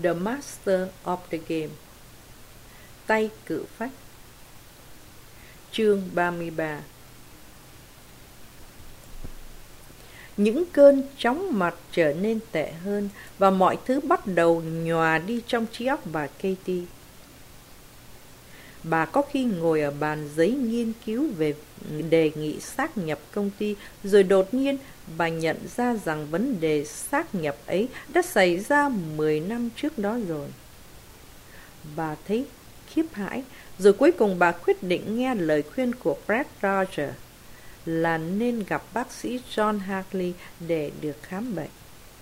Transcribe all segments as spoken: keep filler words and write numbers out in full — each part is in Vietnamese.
The Master of the Game. Tay cự phách. Chương ba mươi ba. Những cơn chóng mặt trở nên tệ hơn và mọi thứ bắt đầu nhòa đi trong trí óc bà Katie. Bà có khi ngồi ở bàn giấy nghiên cứu về đề nghị xác nhập công ty, rồi đột nhiên bà nhận ra rằng vấn đề xác nhập ấy đã xảy ra mười năm trước đó rồi. Bà thấy khiếp hãi, rồi cuối cùng bà quyết định nghe lời khuyên của Brett Rogers là nên gặp bác sĩ John Hartley để được khám bệnh.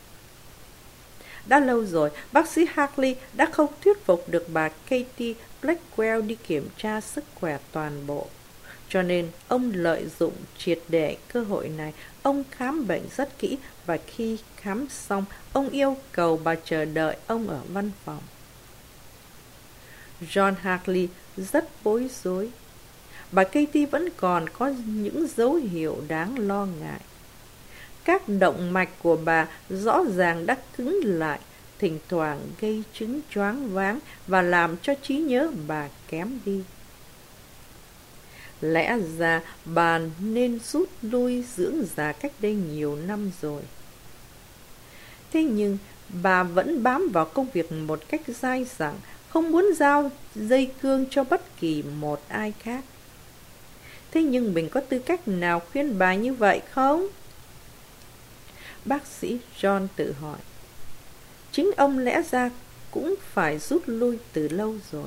Đã lâu rồi, bác sĩ Hartley đã không thuyết phục được bà Katie Blackwell đi kiểm tra sức khỏe toàn bộ. Cho nên, ông lợi dụng triệt để cơ hội này. Ông khám bệnh rất kỹ và khi khám xong, ông yêu cầu bà chờ đợi ông ở văn phòng. John Hartley rất bối rối. Bà Katie vẫn còn có những dấu hiệu đáng lo ngại. Các động mạch của bà rõ ràng đã cứng lại, thỉnh thoảng gây chứng choáng váng và làm cho trí nhớ bà kém đi. Lẽ ra bà nên rút lui dưỡng già cách đây nhiều năm rồi. Thế nhưng bà vẫn bám vào công việc một cách dai dẳng, không muốn giao dây cương cho bất kỳ một ai khác. Thế nhưng mình có tư cách nào khuyên bà như vậy không? Bác sĩ John tự hỏi. Chính ông lẽ ra cũng phải rút lui từ lâu rồi.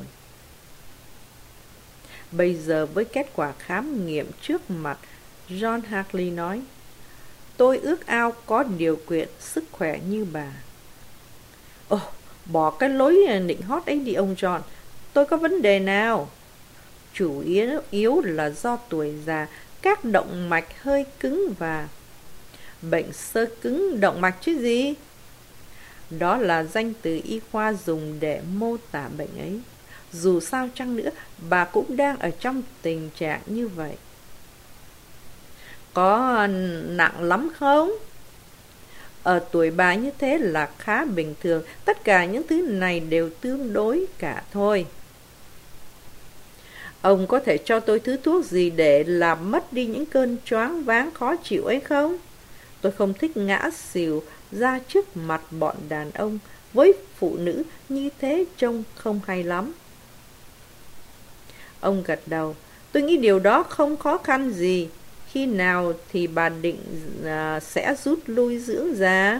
Bây giờ với kết quả khám nghiệm trước mặt, John Hartley nói, tôi ước ao có điều kiện sức khỏe như bà. Ồ, bỏ cái lối nịnh hót ấy đi ông John, tôi có vấn đề nào? Chủ yếu, yếu là do tuổi già, các động mạch hơi cứng và... Bệnh xơ cứng động mạch chứ gì? Đó là danh từ y khoa dùng để mô tả bệnh ấy. Dù sao chăng nữa, bà cũng đang ở trong tình trạng như vậy. Có nặng lắm không? Ở tuổi bà như thế là khá bình thường. Tất cả những thứ này đều tương đối cả thôi. Ông có thể cho tôi thứ thuốc gì để làm mất đi những cơn choáng váng khó chịu ấy không? Tôi không thích ngã xỉu ra trước mặt bọn đàn ông. Với phụ nữ như thế trông không hay lắm. Ông gật đầu. Tôi nghĩ điều đó không khó khăn gì. Khi nào thì bà định uh, sẽ rút lui dưỡng già?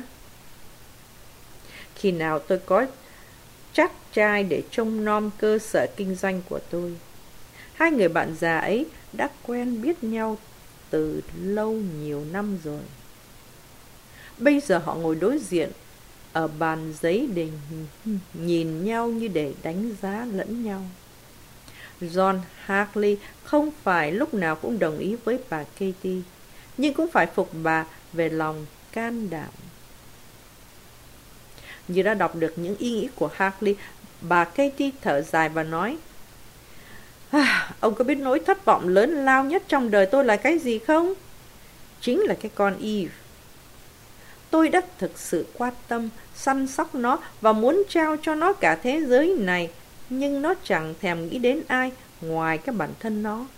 Khi nào tôi có chắc trai để trông nom cơ sở kinh doanh của tôi. Hai người bạn già ấy đã quen biết nhau từ lâu nhiều năm rồi. Bây giờ họ ngồi đối diện ở bàn giấy để nhìn nhau như để đánh giá lẫn nhau. John Hartley không phải lúc nào cũng đồng ý với bà Katie, nhưng cũng phải phục bà về lòng can đảm. Như đã đọc được những ý nghĩ của Hartley, bà Katie thở dài và nói, à, ông có biết nỗi thất vọng lớn lao nhất trong đời tôi là cái gì không? Chính là cái con Eve. Tôi đã thực sự quan tâm, săn sóc nó và muốn trao cho nó cả thế giới này, nhưng nó chẳng thèm nghĩ đến ai ngoài cái bản thân nó.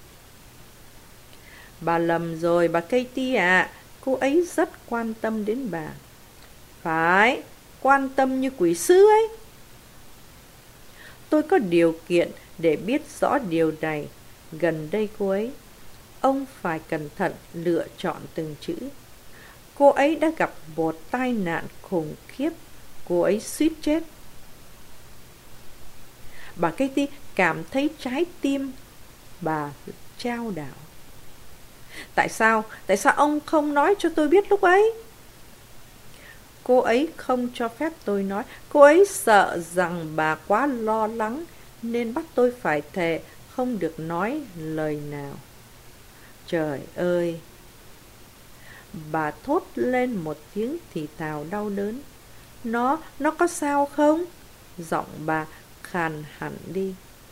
Bà lầm rồi, bà Katie ạ. À, cô ấy rất quan tâm đến bà. Phải, quan tâm như quỷ sứ ấy. Tôi có điều kiện để biết rõ điều này. Gần đây cô ấy, ông phải cẩn thận lựa chọn từng chữ. Cô ấy đã gặp một tai nạn khủng khiếp. Cô ấy suýt chết. Bà Katie cảm thấy trái tim bà chao đảo. Tại sao? Tại sao ông không nói cho tôi biết lúc ấy? Cô ấy không cho phép tôi nói. Cô ấy sợ rằng bà quá lo lắng nên bắt tôi phải thề không được nói lời nào. Trời ơi! Bà thốt lên một tiếng thì thào đau đớn. Nó, nó có sao không? Giọng bà khàn hẳn đi.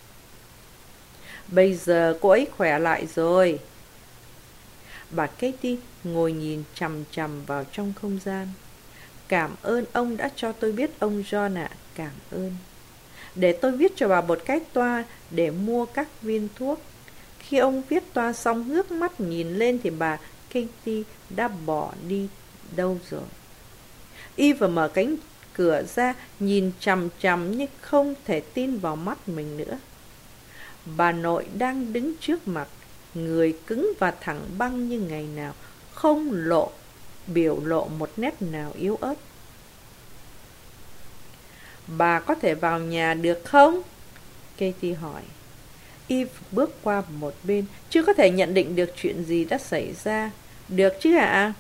Bây giờ cô ấy khỏe lại rồi. Bà Katie ngồi nhìn chằm chằm vào trong không gian. Cảm ơn ông đã cho tôi biết ông John ạ. cảm ơn. Để tôi viết cho bà một cái toa để mua các viên thuốc. Khi ông viết toa xong ngước mắt nhìn lên thì bà Katie đã bỏ đi đâu rồi. Eve mở cánh cửa ra, nhìn chằm chằm nhưng không thể tin vào mắt mình nữa. Bà nội đang đứng trước mặt, người cứng và thẳng băng như ngày nào, không lộ biểu lộ một nét nào yếu ớt. Bà có thể vào nhà được không? Katie hỏi. Eve bước qua một bên, chưa có thể nhận định được chuyện gì đã xảy ra. Được chứ ạ? À?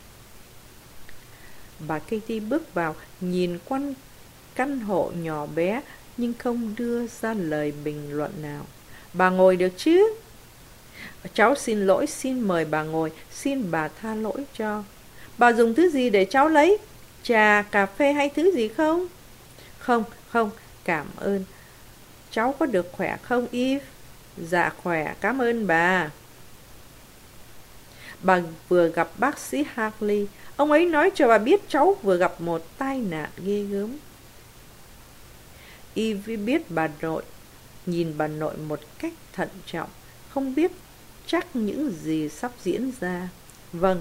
Bà Katie bước vào, nhìn quanh căn hộ nhỏ bé nhưng không đưa ra lời bình luận nào. Bà ngồi được chứ? Cháu xin lỗi, xin mời bà ngồi, xin bà tha lỗi cho. Bà dùng thứ gì để cháu lấy? Trà, cà phê hay thứ gì không? Không, không, cảm ơn. Cháu có được khỏe không, Eve? Dạ khỏe, cảm ơn bà. Bà vừa gặp bác sĩ Hartley. Ông ấy nói cho bà biết cháu vừa gặp một tai nạn ghê gớm. Eve biết bà nội, nhìn bà nội một cách thận trọng, không biết chắc những gì sắp diễn ra. Vâng.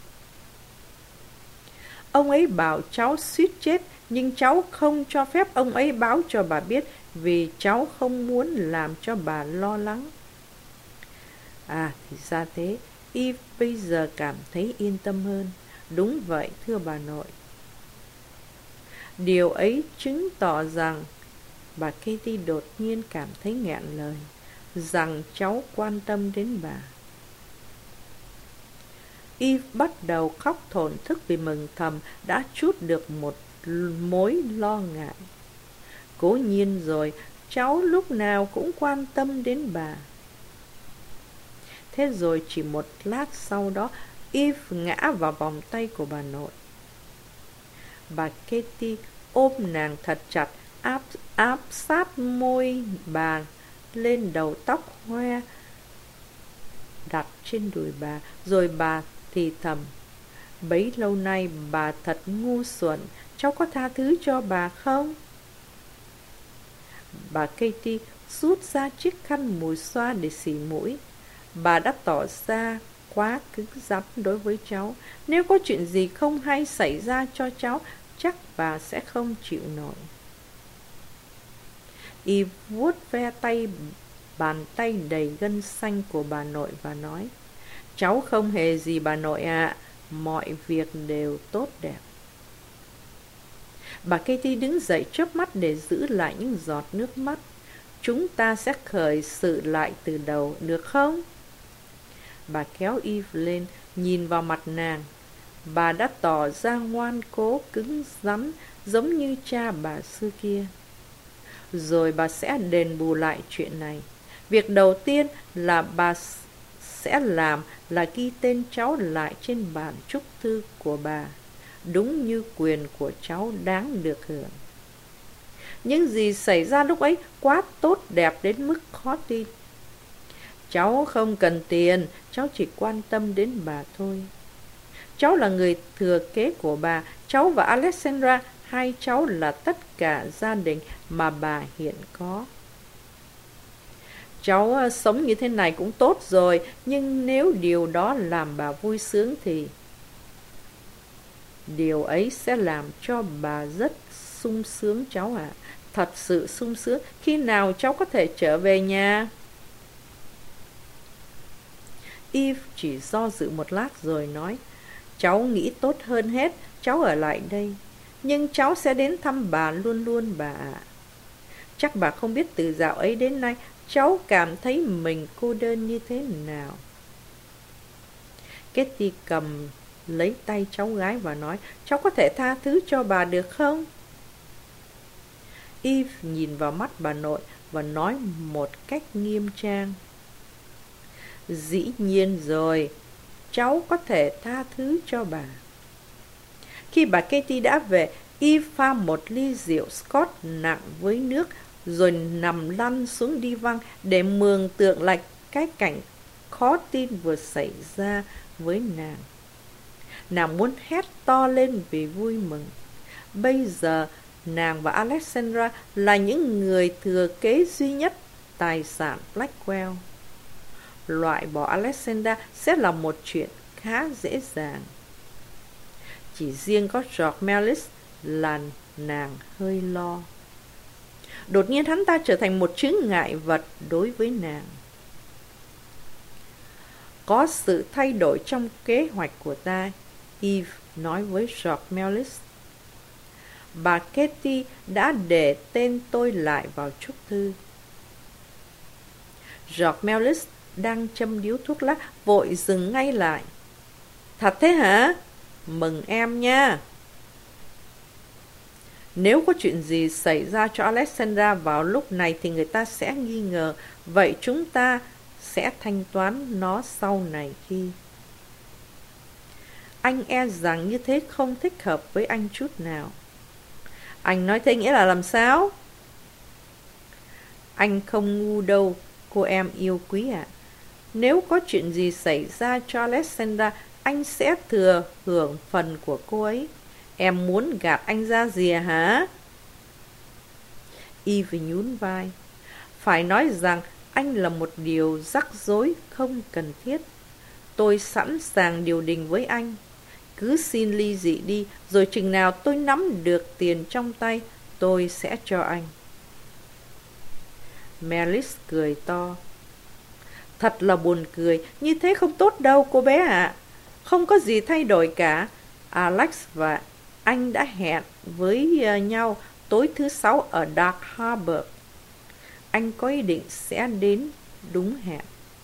Ông ấy bảo cháu suýt chết, nhưng cháu không cho phép ông ấy báo cho bà biết vì cháu không muốn làm cho bà lo lắng. À, thì ra thế. Eve bây giờ cảm thấy yên tâm hơn. Đúng vậy, thưa bà nội. Điều ấy chứng tỏ rằng, bà Katie đột nhiên cảm thấy nghẹn lời, rằng cháu quan tâm đến bà. Eve bắt đầu khóc thổn thức vì mừng thầm đã trút được một mối lo ngại. Cố nhiên rồi, cháu lúc nào cũng quan tâm đến bà. Thế rồi chỉ một lát sau đó, Eve ngã vào vòng tay của bà nội. Bà Katie ôm nàng thật chặt, áp, áp sát môi bà lên đầu tóc hoe đặt trên đùi bà, rồi bà thì thầm. Bấy lâu nay bà thật ngu xuẩn, cháu có tha thứ cho bà không? Bà Katie rút ra chiếc khăn mùi xoa để xì mũi. Bà đã tỏ ra quá cứng rắn đối với cháu. Nếu có chuyện gì không hay xảy ra cho cháu, chắc bà sẽ không chịu nổi. Eve vuốt ve tay, bàn tay đầy gân xanh của bà nội và nói, cháu không hề gì bà nội ạ, à. Mọi việc đều tốt đẹp. Bà Katie đứng dậy chớp mắt để giữ lại những giọt nước mắt. Chúng ta sẽ khởi sự lại từ đầu, được không? Bà kéo Eve lên, nhìn vào mặt nàng. Bà đã tỏ ra ngoan cố cứng rắn, giống như cha bà xưa kia. Rồi bà sẽ đền bù lại chuyện này. Việc đầu tiên là bà sẽ làm là ghi tên cháu lại trên bản chúc thư của bà, đúng như quyền của cháu đáng được hưởng. Những gì xảy ra lúc ấy quá tốt đẹp đến mức khó tin. Cháu không cần tiền, cháu chỉ quan tâm đến bà thôi. Cháu là người thừa kế của bà, cháu và Alexandra, hai cháu là tất cả gia đình mà bà hiện có. Cháu sống như thế này cũng tốt rồi, nhưng nếu điều đó làm bà vui sướng thì điều ấy sẽ làm cho bà rất sung sướng cháu ạ. À. Thật sự sung sướng. Khi nào cháu có thể trở về nhà? Eve chỉ do dự một lát rồi nói, cháu nghĩ tốt hơn hết, cháu ở lại đây. Nhưng cháu sẽ đến thăm bà luôn luôn bà ạ. Chắc bà không biết từ dạo ấy đến nay cháu cảm thấy mình cô đơn như thế nào. Katie cầm lấy tay cháu gái và nói, cháu có thể tha thứ cho bà được không? Eve nhìn vào mắt bà nội và nói một cách nghiêm trang, dĩ nhiên rồi, cháu có thể tha thứ cho bà. Khi bà Katie đã về, Eve pha một ly rượu Scotch nặng với nước, rồi nằm lăn xuống đi văng để mường tượng lại cái cảnh khó tin vừa xảy ra với nàng. Nàng muốn hét to lên vì vui mừng. Bây giờ Nàng và Alexandra là những người thừa kế duy nhất tài sản Blackwell. Loại bỏ Alexandra sẽ là một chuyện khá dễ dàng. Chỉ riêng có George Mellis là nàng hơi lo. Đột nhiên hắn ta trở thành một chướng ngại vật đối với nàng. Có sự thay đổi trong kế hoạch của ta, Eve nói với George Mellis. Bà Katie đã để tên tôi lại vào chúc thư. George Mellis đang châm điếu thuốc lá vội dừng ngay lại. Thật thế hả? Mừng em nha. Nếu có chuyện gì xảy ra cho Alexandra vào lúc này thì người ta sẽ nghi ngờ. Vậy chúng ta sẽ thanh toán nó sau này khi... Anh e rằng như thế không thích hợp với anh chút nào. Anh nói thế nghĩa là làm sao? Anh không ngu đâu, cô em yêu quý ạ. Nếu có chuyện gì xảy ra cho Alexandra, anh sẽ thừa hưởng phần của cô ấy. Em muốn gạt anh ra gì à hả? Eve nhún vai. Phải nói rằng anh là một điều rắc rối không cần thiết. Tôi sẵn sàng điều đình với anh. Cứ xin ly dị đi, rồi chừng nào tôi nắm được tiền trong tay, tôi sẽ cho anh. Mellis cười to. Thật là buồn cười, như thế không tốt đâu cô bé ạ. À. Không có gì thay đổi cả. Alex và anh đã hẹn với nhau tối thứ sáu ở Dark Harbor. Anh có ý định sẽ đến đúng hẹn.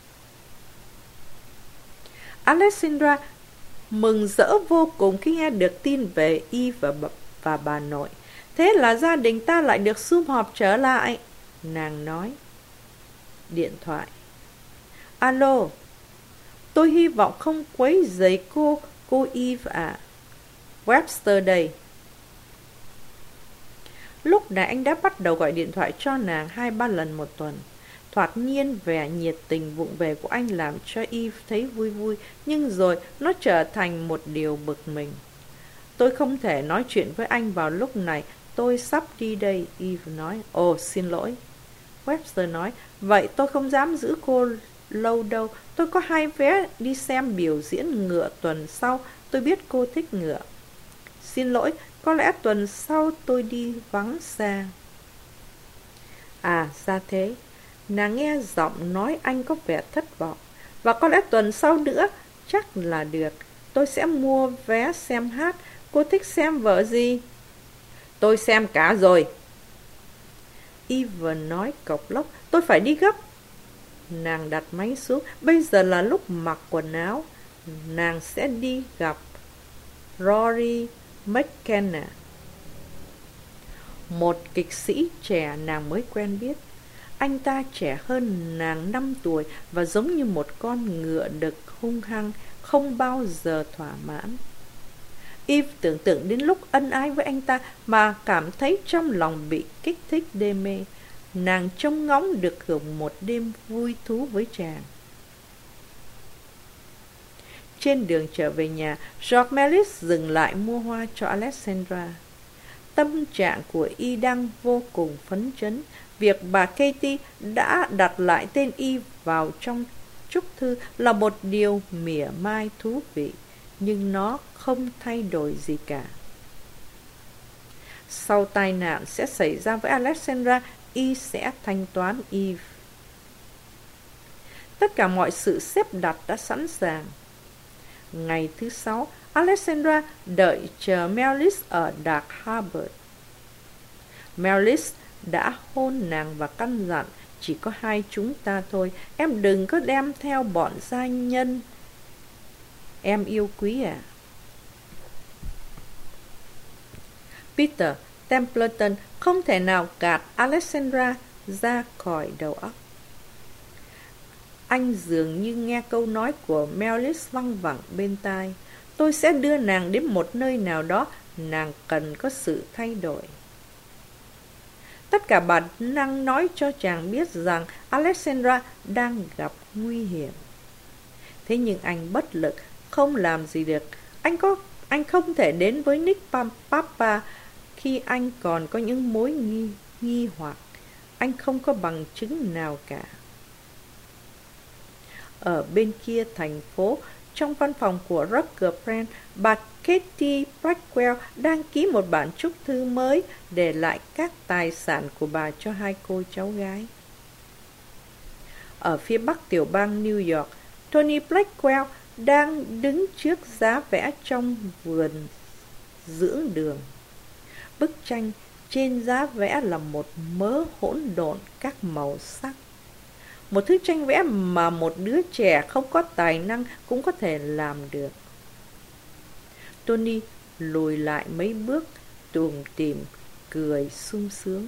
Alexandra mừng rỡ vô cùng khi nghe được tin về Eve và, bà, và bà nội. Thế là gia đình ta lại được sum họp trở lại, nàng nói. Điện thoại. Alo, tôi hy vọng không quấy rầy cô, cô Eve ạ. À. Webster đây. Lúc này anh đã bắt đầu gọi điện thoại cho nàng hai ba lần một tuần. Thoạt nhiên vẻ nhiệt tình vụng về của anh làm cho Eve thấy vui vui, nhưng rồi nó trở thành một điều bực mình. Tôi không thể nói chuyện với anh vào lúc này, tôi sắp đi đây, Eve nói. Ồ, xin lỗi. Webster nói, vậy tôi không dám giữ cô lâu đâu. Tôi có hai vé đi xem biểu diễn ngựa tuần sau, tôi biết cô thích ngựa. Xin lỗi, có lẽ tuần sau tôi đi vắng xa. À, ra thế. Nàng nghe giọng nói anh có vẻ thất vọng. Và có lẽ tuần sau nữa, chắc là được. Tôi sẽ mua vé xem hát. Cô thích xem vở gì? Tôi xem cả rồi. Eve nói cộc lốc. Tôi phải đi gấp. Nàng đặt máy xuống. Bây giờ là lúc mặc quần áo. Nàng sẽ đi gặp Rory McKenna, một kịch sĩ trẻ nàng mới quen biết. Anh ta trẻ hơn nàng năm tuổi và giống như một con ngựa đực hung hăng, không bao giờ thỏa mãn. Eve tưởng tượng đến lúc ân ái với anh ta mà cảm thấy trong lòng bị kích thích đê mê. Nàng trông ngóng được hưởng một đêm vui thú với chàng. Trên đường trở về nhà, George Mellis dừng lại mua hoa cho Alexandra. Tâm trạng của y đang vô cùng phấn chấn. Việc bà Katie đã đặt lại tên y vào trong chúc thư là một điều mỉa mai thú vị, nhưng nó không thay đổi gì cả. Sau tai nạn sẽ xảy ra với Alexandra, y sẽ thanh toán Eve. Tất cả mọi sự xếp đặt đã sẵn sàng. Ngày thứ sáu, Alexandra đợi chờ Mellis ở Dark Harbor. Mellis đã hôn nàng và căn dặn, chỉ có hai chúng ta thôi, em đừng có đem theo bọn gia nhân. Em yêu quý à? Peter Templeton không thể nào gạt Alexandra ra khỏi đầu óc. Anh dường như nghe câu nói của Mellis văng vẳng bên tai. Tôi sẽ đưa nàng đến một nơi nào đó, nàng cần có sự thay đổi. Tất cả bản năng nói cho chàng biết rằng Alexandra đang gặp nguy hiểm. Thế nhưng anh bất lực, không làm gì được. Anh có anh không thể đến với Nick Papa khi anh còn có những mối nghi, nghi hoặc. Anh không có bằng chứng nào cả. Ở bên kia thành phố, trong văn phòng của Roger Brand, bà Katie Blackwell đang ký một bản chúc thư mới để lại các tài sản của bà cho hai cô cháu gái. Ở phía bắc tiểu bang New York, Tony Blackwell đang đứng trước giá vẽ trong vườn dưỡng đường. Bức tranh trên giá vẽ là một mớ hỗn độn các màu sắc. Một thứ tranh vẽ mà một đứa trẻ không có tài năng cũng có thể làm được. Tony lùi lại mấy bước, tủm tỉm, cười sung sướng.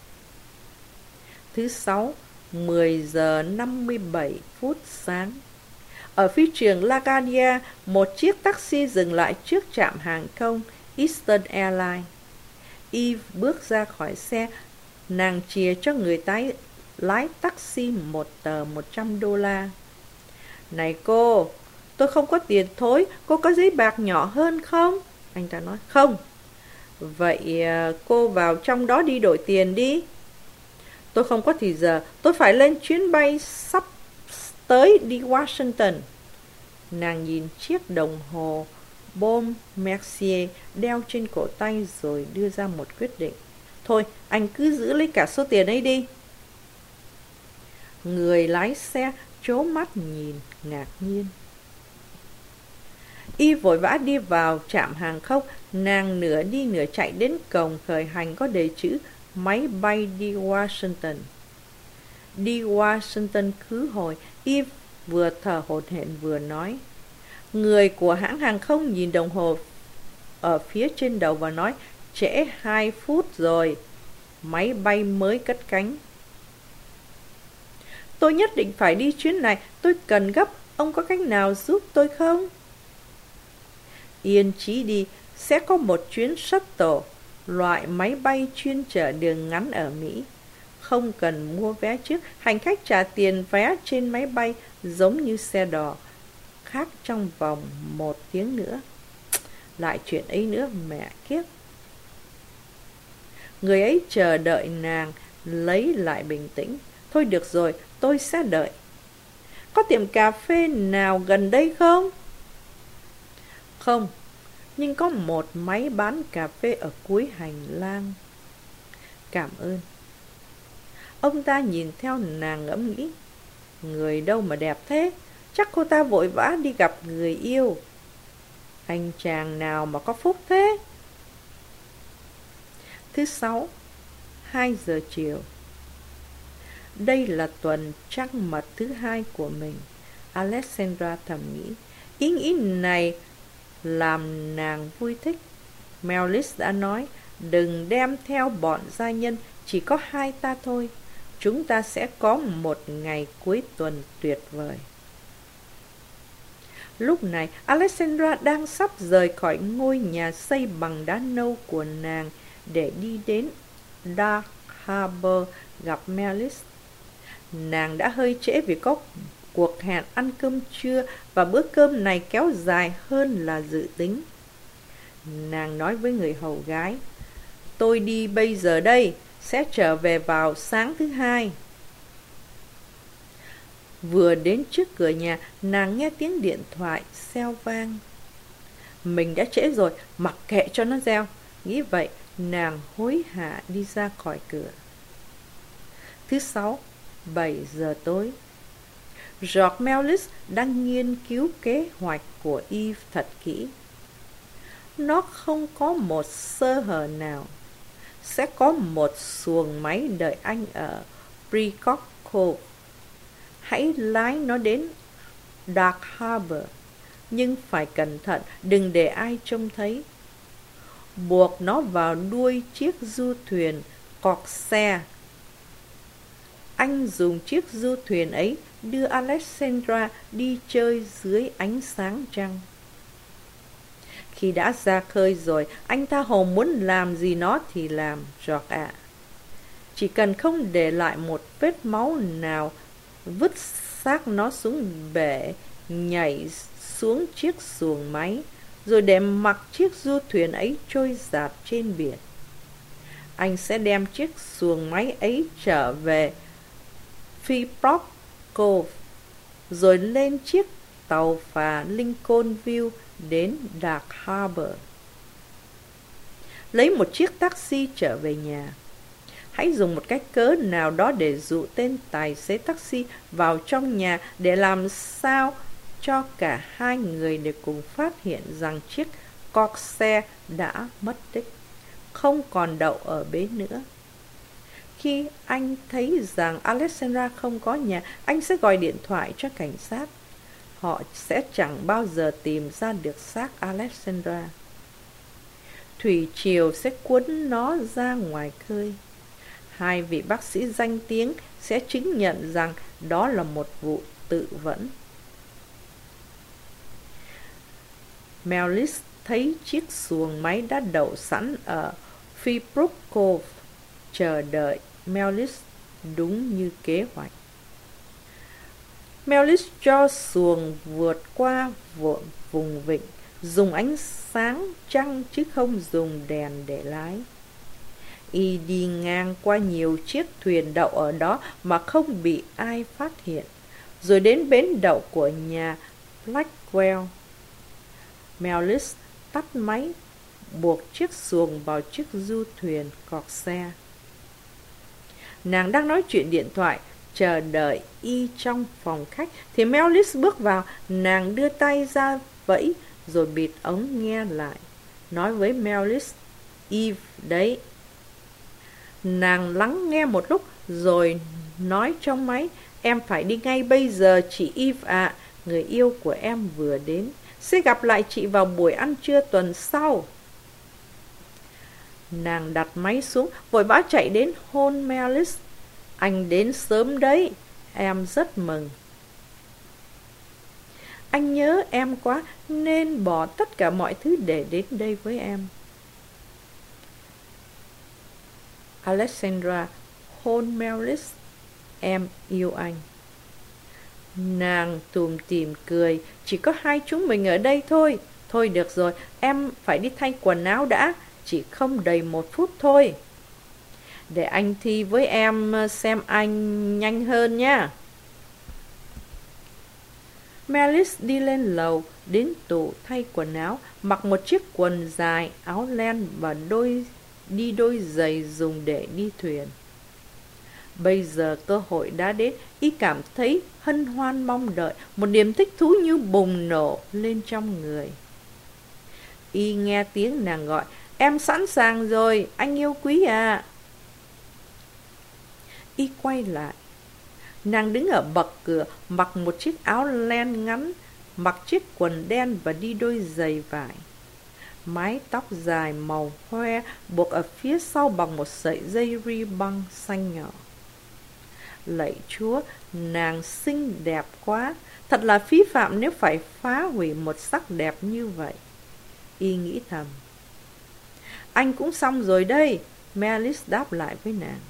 Thứ sáu, mười giờ năm mươi bảy phút sáng. Ở phi trường LaGuardia, một chiếc taxi dừng lại trước trạm hàng không Eastern Airlines. Eve bước ra khỏi xe, nàng chìa cho người tái lái taxi một tờ một trăm đô la. Này cô, tôi không có tiền thối, cô có giấy bạc nhỏ hơn không? Anh ta nói, không. Vậy cô vào trong đó đi đổi tiền đi. Tôi không có thì giờ, tôi phải lên chuyến bay sắp tới đi Washington. Nàng nhìn chiếc đồng hồ Baume Mercier đeo trên cổ tay rồi đưa ra một quyết định. Thôi, anh cứ giữ lấy cả số tiền ấy đi. Người lái xe trố mắt nhìn, ngạc nhiên. Y vội vã đi vào trạm hàng không, nàng nửa đi nửa chạy đến cổng khởi hành có đề chữ máy bay đi Washington. Đi Washington khứ hồi, Y vừa thở hổn hển vừa nói. Người của hãng hàng không nhìn đồng hồ ở phía trên đầu và nói, trễ hai phút rồi, máy bay mới cất cánh. Tôi nhất định phải đi chuyến này, tôi cần gấp, ông có cách nào giúp tôi không? Yên chí đi, sẽ có một chuyến shuttle, loại máy bay chuyên chở đường ngắn ở Mỹ. Không cần mua vé trước, hành khách trả tiền vé trên máy bay giống như xe đò, khác trong vòng một tiếng nữa. Lại chuyện ấy nữa, mẹ kiếp. Người ấy chờ đợi nàng lấy lại bình tĩnh. Thôi được rồi, tôi sẽ đợi. Có tiệm cà phê nào gần đây không? Không, nhưng có một máy bán cà phê ở cuối hành lang. Cảm ơn. Ông ta nhìn theo nàng ngẫm nghĩ. Người đâu mà đẹp thế? Chắc cô ta vội vã đi gặp người yêu. Anh chàng nào mà có phúc thế? Thứ sáu, hai giờ chiều. Đây là tuần trăng mật thứ hai của mình, Alexandra thầm nghĩ. Ý nghĩ này làm nàng vui thích. Melis đã nói, đừng đem theo bọn gia nhân, chỉ có hai ta thôi. Chúng ta sẽ có một ngày cuối tuần tuyệt vời. Lúc này, Alexandra đang sắp rời khỏi ngôi nhà xây bằng đá nâu của nàng để đi đến Dark Harbor gặp Melis. Nàng đã hơi trễ vì có cuộc hẹn ăn cơm trưa và bữa cơm này kéo dài hơn là dự tính. Nàng nói với người hầu gái, tôi đi bây giờ đây, sẽ trở về vào sáng thứ hai. Vừa đến trước cửa nhà, nàng nghe tiếng điện thoại reo vang. Mình đã trễ rồi, mặc kệ cho nó reo. Nghĩ vậy, nàng hối hả đi ra khỏi cửa. Thứ sáu, bảy giờ tối. George Melis đang nghiên cứu kế hoạch của Eve thật kỹ. Nó không có một sơ hở nào. Sẽ có một xuồng máy đợi anh ở Precox Cove. Hãy lái nó đến Dark Harbor, nhưng phải cẩn thận, đừng để ai trông thấy. Buộc nó vào đuôi chiếc du thuyền Corsair. Anh dùng chiếc du thuyền ấy đưa Alexandra đi chơi dưới ánh sáng trăng. Khi đã ra khơi rồi, anh ta hồ muốn làm gì nó thì làm, George ạ. Chỉ cần không để lại một vết máu nào, vứt xác nó xuống bể, nhảy xuống chiếc xuồng máy, rồi để mặc chiếc du thuyền ấy trôi dạt trên biển. anh sẽ đem chiếc xuồng máy ấy trở về Freeport Cove, rồi lên chiếc tàu phà Lincolnville đến Dark Harbor. Lấy một chiếc taxi trở về nhà. Hãy dùng một cách cớ nào đó để dụ tên tài xế taxi vào trong nhà để làm sao cho cả hai người đều cùng phát hiện rằng chiếc Corsair đã mất tích, không còn đậu ở bến nữa. Khi anh thấy rằng Alexandra không có nhà, anh sẽ gọi điện thoại cho cảnh sát. Họ sẽ chẳng bao giờ tìm ra được xác Alexandra. Thủy triều sẽ cuốn nó ra ngoài khơi. Hai vị bác sĩ danh tiếng sẽ chứng nhận rằng đó là một vụ tự vẫn. Melis thấy chiếc xuồng máy đã đậu sẵn ở Freeport Cove, chờ đợi Melis đúng như kế hoạch. Melis cho xuồng vượt qua vùng vịnh, dùng ánh sáng trăng chứ không dùng đèn để lái. Y đi ngang qua nhiều chiếc thuyền đậu ở đó mà không bị ai phát hiện, rồi đến bến đậu của nhà Blackwell. Melis tắt máy, buộc chiếc xuồng vào chiếc du thuyền Corsair. Nàng đang nói chuyện điện thoại, chờ đợi Y trong phòng khách, thì Melis bước vào. Nàng đưa tay ra vẫy, rồi bịt ống nghe lại, nói với Melis: "Eve đấy." Nàng lắng nghe một lúc, rồi nói trong máy: "Em phải đi ngay bây giờ, chị Eve ạ. Người yêu của em vừa đến. Sẽ gặp lại chị vào buổi ăn trưa tuần sau." Nàng đặt máy xuống, vội vã chạy đến hôn Melis. "Anh đến sớm đấy, em rất mừng. Anh nhớ em quá, nên bỏ tất cả mọi thứ để đến đây với em." Alexandra hôn Melis: "Em yêu anh." Nàng tủm tỉm cười: "Chỉ có hai chúng mình ở đây thôi. Thôi được rồi, em phải đi thay quần áo đã, chỉ không đầy một phút thôi. Để anh thi với em xem anh nhanh hơn nhé." Melis đi lên lầu, đến tủ thay quần áo, mặc một chiếc quần dài, áo len và đôi đi đôi giày dùng để đi thuyền. Bây giờ cơ hội đã đến. Y cảm thấy hân hoan mong đợi, một niềm thích thú như bùng nổ lên trong người. Y nghe tiếng nàng gọi: "Em sẵn sàng rồi, anh yêu quý à." Y quay lại. Nàng đứng ở bậc cửa, mặc một chiếc áo len ngắn, mặc chiếc quần đen và đi đôi giày vải. Mái tóc dài màu hoe buộc ở phía sau bằng một sợi dây ribbon xanh nhỏ. Lạy Chúa, nàng xinh đẹp quá. Thật là phí phạm nếu phải phá hủy một sắc đẹp như vậy. Y nghĩ thầm. "Anh cũng xong rồi đây," Melis đáp lại với nàng.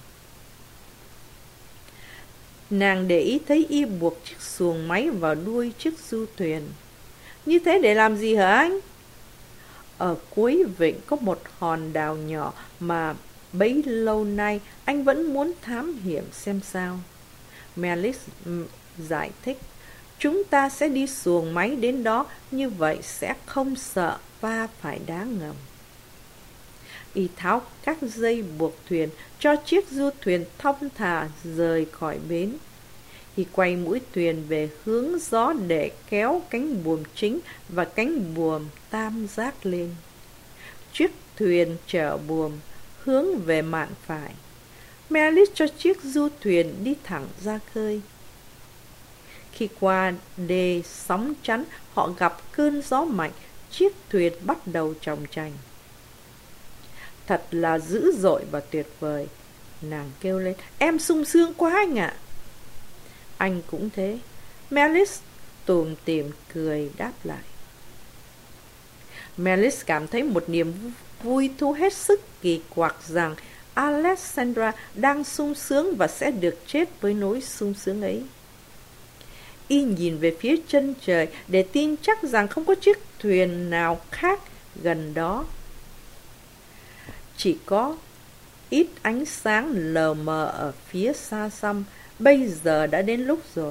Nàng để ý thấy Y buộc chiếc xuồng máy vào đuôi chiếc du thuyền. "Như thế để làm gì hả anh?" "Ở cuối vịnh có một hòn đảo nhỏ mà bấy lâu nay anh vẫn muốn thám hiểm xem sao." Melis giải thích: "Chúng ta sẽ đi xuồng máy đến đó, như vậy sẽ không sợ va phải đá ngầm." Y tháo các dây buộc thuyền, cho chiếc du thuyền thong thả rời khỏi bến. Y quay mũi thuyền về hướng gió để kéo cánh buồm chính và cánh buồm tam giác lên. Chiếc thuyền chở buồm hướng về mạn phải. Melis cho chiếc du thuyền đi thẳng ra khơi. Khi qua đê sóng chắn, họ gặp cơn gió mạnh, chiếc thuyền bắt đầu chòng chành. "Thật là dữ dội và tuyệt vời," nàng kêu lên. "Em sung sướng quá anh ạ." "Anh cũng thế," Melis tủm tỉm cười đáp lại. Melis cảm thấy một niềm vui thú hết sức kỳ quặc rằng Alexandra đang sung sướng và sẽ được chết với nỗi sung sướng ấy. Y nhìn về phía chân trời để tin chắc rằng không có chiếc thuyền nào khác gần đó. Chỉ có ít ánh sáng lờ mờ ở phía xa xăm. Bây giờ đã đến lúc rồi.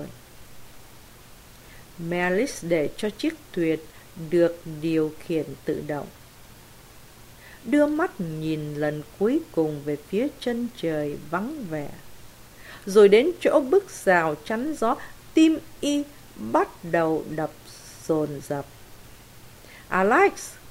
Melis để cho chiếc thuyền được điều khiển tự động, đưa mắt nhìn lần cuối cùng về phía chân trời vắng vẻ, rồi đến chỗ bức rào chắn gió. Tim y bắt đầu đập dồn dập. Alex!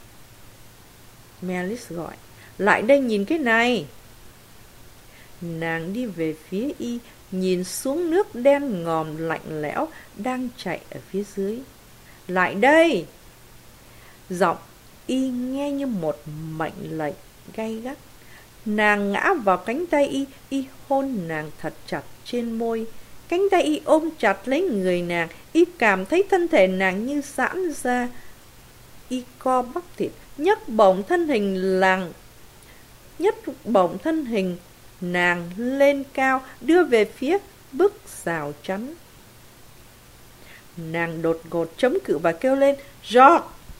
Melis gọi. Lại đây nhìn cái này. Nàng đi về phía y, nhìn xuống nước đen ngòm lạnh lẽo đang chảy ở phía dưới. Lại đây! Giọng y nghe như một mệnh lệnh gay gắt. Nàng ngã vào cánh tay y, y hôn nàng thật chặt trên môi. Cánh tay y ôm chặt lấy người nàng, y cảm thấy thân thể nàng như giãn ra. Y co bắp thịt, nhấc bổng thân hình làng, nhấc bổng thân hình nàng lên cao, đưa về phía bức rào chắn. Nàng đột ngột chống cự và kêu lên, George!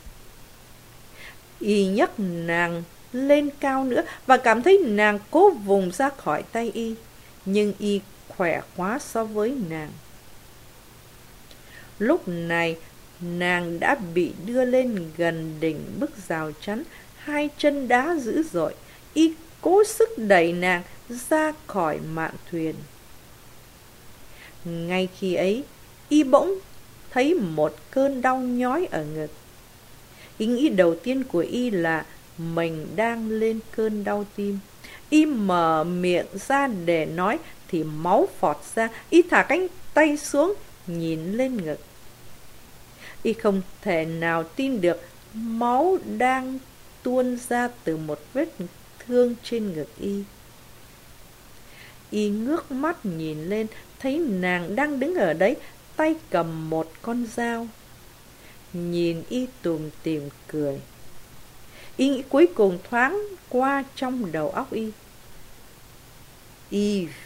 Y nhấc nàng lên cao nữa và cảm thấy nàng cố vùng ra khỏi tay y, nhưng y khỏe quá so với nàng. Lúc này, nàng đã bị đưa lên gần đỉnh bức rào chắn, hai chân đá dữ dội. Y cố sức đẩy nàng ra khỏi mạn thuyền. Ngay khi ấy, y bỗng thấy một cơn đau nhói ở ngực. Ý nghĩ đầu tiên của y là mình đang lên cơn đau tim. Y mở miệng ra để nói thì máu phọt ra. Y thả cánh tay xuống, nhìn lên ngực. Y không thể nào tin được máu đang tuôn ra từ một vết thương trên ngực y. Y ngước mắt nhìn lên, thấy nàng đang đứng ở đấy, tay cầm một con dao. Nhìn y tủm tỉm cười. Ý nghĩ cuối cùng thoáng qua trong đầu óc y. Eve.